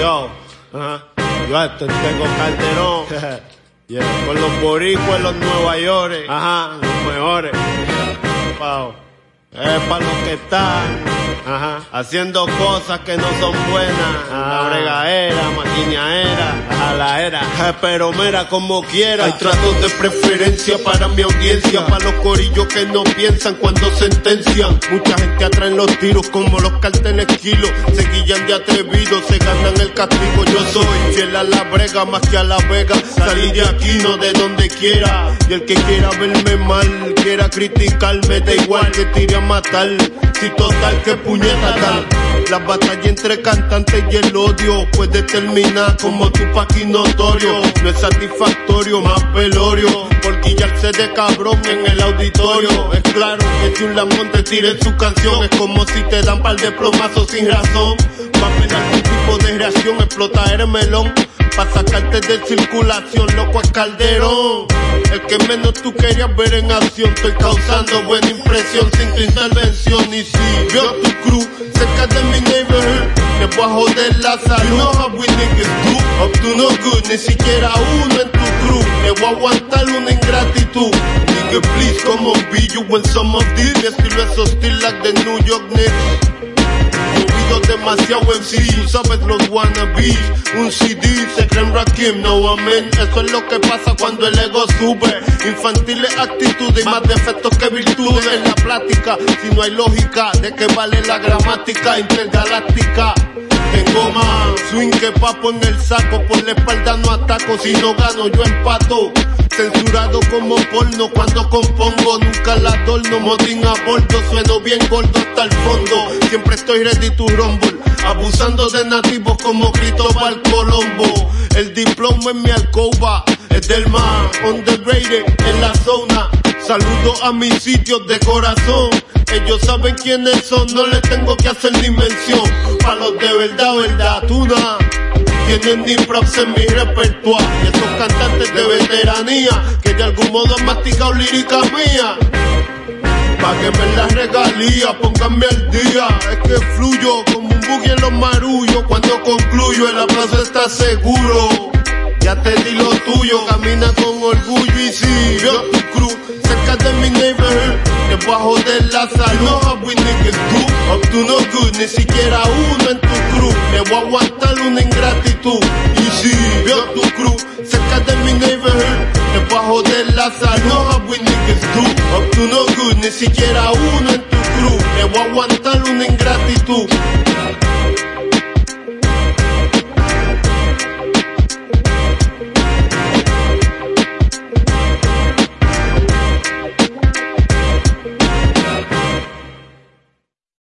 Yo, yo tengo Calderón. Yeah. Con los boricuas, los Nueva York. Los mejores. Wow. Es para los que están haciendo cosas que no son buenas. La bregadera, maquiñaera, la era. Pero mira como quiera. Hay tratos de preferencia para mi audiencia, para los corillos que no piensan cuando sentencian. Mucha gente atrae los tiros como los carteles kilos. Se guillan de atrevidos, se ganan el castigo. Yo soy fiel a la brega más que a la vega. Salí de aquí, no de donde quiera. Y el que quiera verme mal, quiera criticarme, da igual que tire a matar. Si total que puñeta tal. La batalla entre cantantes y el odio puede terminar como Tupac y Notorio. No es satisfactorio, más velorio, por guillarse de cabrón en el auditorio. Es claro que si un lamón te tire su canción, es como si te dan par de plomazos sin razón. Va a haber algún tipo de reacción, explotar el melón pa' sacarte de circulación, loco es Calderón. El que menos tú querías ver en acción. Estoy causando buena impresión sin tu intervención. Y si veo tu crew cerca de mi neighborhood, te voy a joder la salud. You know how we niggas do, up to no good. Ni siquiera uno en tu crew, te voy a aguantar una ingratitud. Nigga please come on, be you when some of these. Mi estilo es hostil like the New York Knicks. Demasiado MC, tú sabes los wannabes. Un CD, se creen Rakim, no amén. Eso es lo que pasa cuando el ego sube. Infantiles actitudes y más defectos que virtudes. En la plática, si no hay lógica, ¿de qué vale la gramática intergaláctica? Tengo más swing que papo en el saco. Por la espalda no ataco, si no gano yo empato. Censurado como porno cuando compongo, nunca la adorno. Motín a bordo, sueno bien gordo hasta el fondo. Siempre estoy ready to rumble, abusando de nativos como Cristóbal Colombo. El diploma en mi alcoba es del más underrated en la zona. Saludo a mis sitios de corazón. Ellos saben quiénes son, no les tengo que hacer ni mención. Pa' los de verdad, tuna. Tienen ni props en mi repertorio. Y esos cantantes de veteranía que de algún modo han masticado lírica mía. Páguenme las regalías, pónganme al día. Es que fluyo como un buggy en los marullos. Cuando concluyo el aplauso está seguro. Ya te di lo tuyo, camina con orgullo. Y si veo tu crew cerca de mi neighborhood, te voy a joder la salud. You know how we niggas do, up to no good. Ni siquiera uno en tu crew, te voy a aguantar una ingratitud. Y si veo tu crew cerca de mi neighborhood, te voy a joder la salud. You know how we niggas do, up to no good. Ni siquiera uno en tu crew, te voy a aguantar una ingratitud.